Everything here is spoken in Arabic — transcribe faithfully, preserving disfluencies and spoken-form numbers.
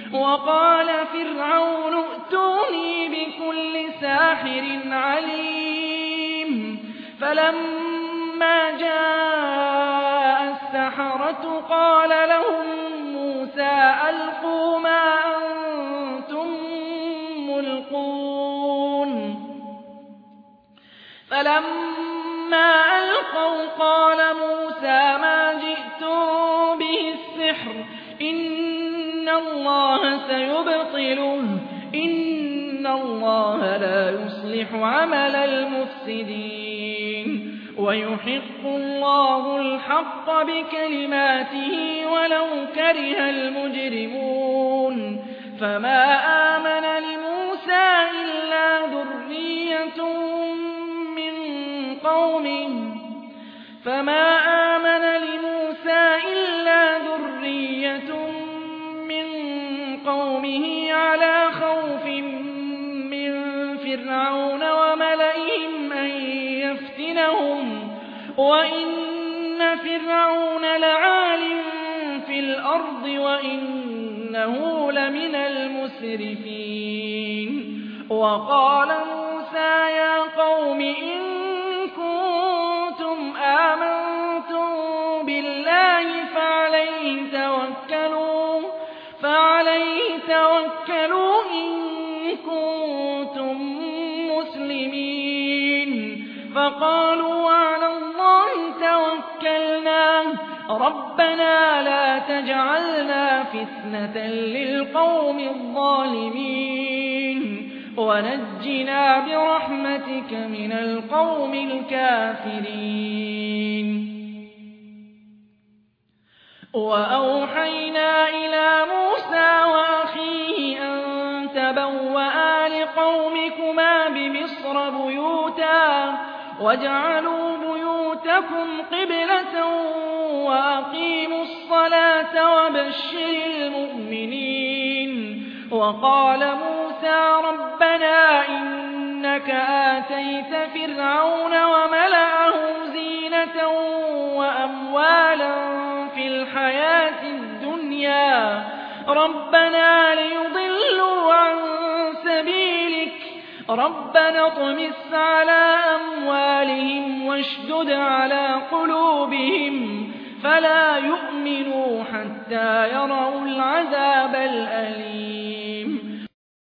وقال فرعون ائتوني بكل ساحر عليم فلما جاء السحرة قال لهم موسى ألقوا ما أنتم ملقون فلما ألقوا قال موسى ما جئتم به السحر إن الله سيبطله إن الله لا يصلح عمل المفسدين ويحق الله الحق بكلماته ولو كره المجرمون فما آمن لموسى إلا ذرية من قومه فما آمن لموسى إلا ذرية من قومه على خوف من فرعون وملئهم أن يفتنهم وإن فرعون لعال في الأرض وإنه لمن المسرفين وقال موسى يا قوم إن كنتم آمنتم بالله فعليه توكلوا فعليه توكلوا إن كنتم مسلمين فقالوا على الله توكلنا ربنا لا تجعلنا فتنة للقوم الظالمين ونجنا برحمتك من القوم الكافرين وأوحينا إلى موسى وأخيه أن تبوأ لقومكما بمصر بيوتا واجعلوا بيوتكم قبلة وأقيموا الصلاة وبشر المؤمنين وقال موسى ربنا إنك آتيت فرعون وملأه زينة وأموالا في الحياة الدنيا ربنا ليضلوا عن سبيلك ربنا اطمس على أموالهم واشدد على قلوبهم فلا يؤمنوا حتى يروا العذاب الأليم